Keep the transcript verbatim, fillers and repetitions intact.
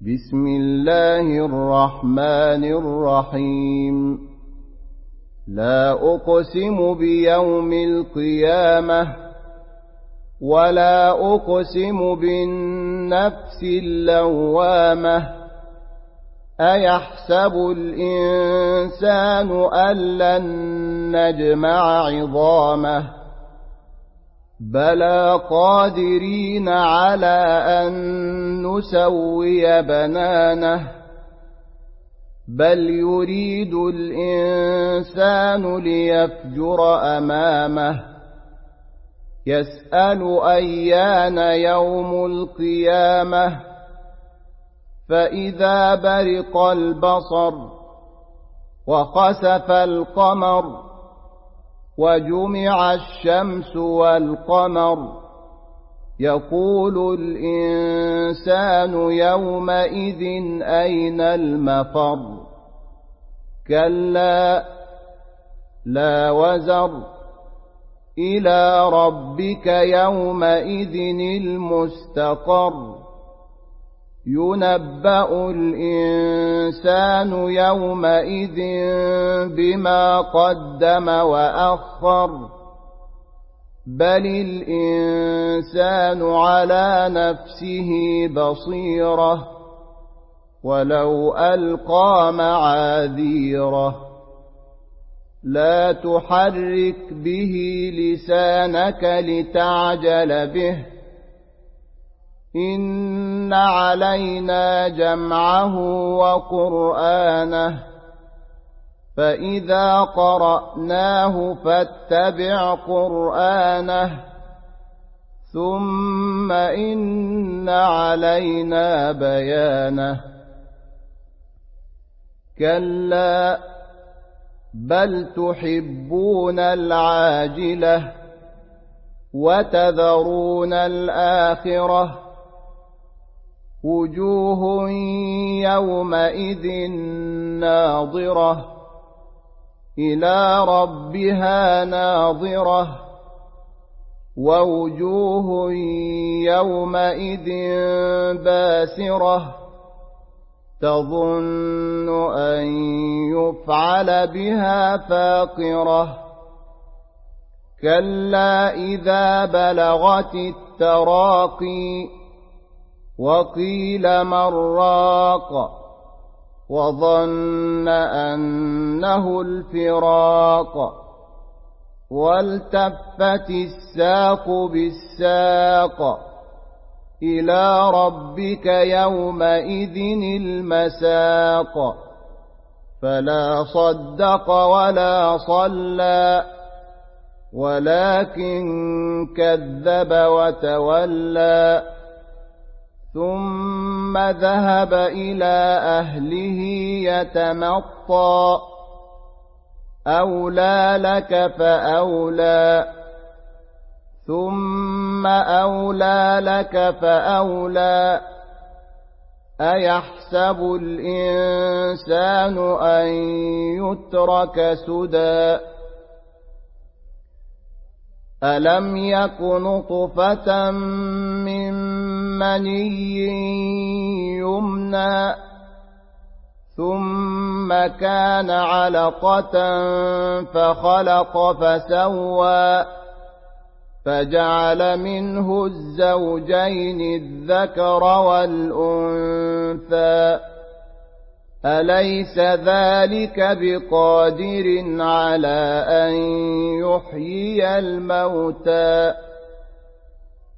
بسم الله الرحمن الرحيم لا أقسم بيوم القيامة ولا أقسم بالنفس اللوامة أيحسب الإنسان أن لن نجمع عظامه بلى قادرين على أن نسوي بنانه بل يريد الإنسان ليفجر أمامه يسأل أيان يوم القيامة فإذا برق البصر وخسف القمر وجمع الشمس والقمر يقول الإنسان يومئذ أين المفر كلا لا وزر إلى ربك يومئذ المستقر ينبأ الإنسان يومئذ بما قدم وأخر بل الإنسان على نفسه بصيرة ولو ألقى معاذيره لا تحرك به لسانك لتعجل به إن علينا جمعه وقرآنه فإذا قرأناه فاتبع قرآنه ثم إن علينا بيانه كلا بل تحبون العاجلة وتذرون الآخرة وجوه يومئذ ناظرة إلى ربها ناظرة ووجوه يومئذ باسرة تظن أن يفعل بها فاقرة كلا إذا بلغت التراقي وقيل من راق وظن أنه الفراق والتفت الساق بالساق إلى ربك يومئذ المساق فلا صدق ولا صلى ولكن كذب وتولى ثم ذهب إلى أهله يتمطى أولى لك فأولى ثم أولى لك فأولى أيحسب الإنسان أن يترك سدى ألم يك نطفة من مني يمنى ثم كان علقة فخلق فسوى فجعل منه الزوجين الذكر والأنثى أليس ذلك بقادر على أن يحيي الموتى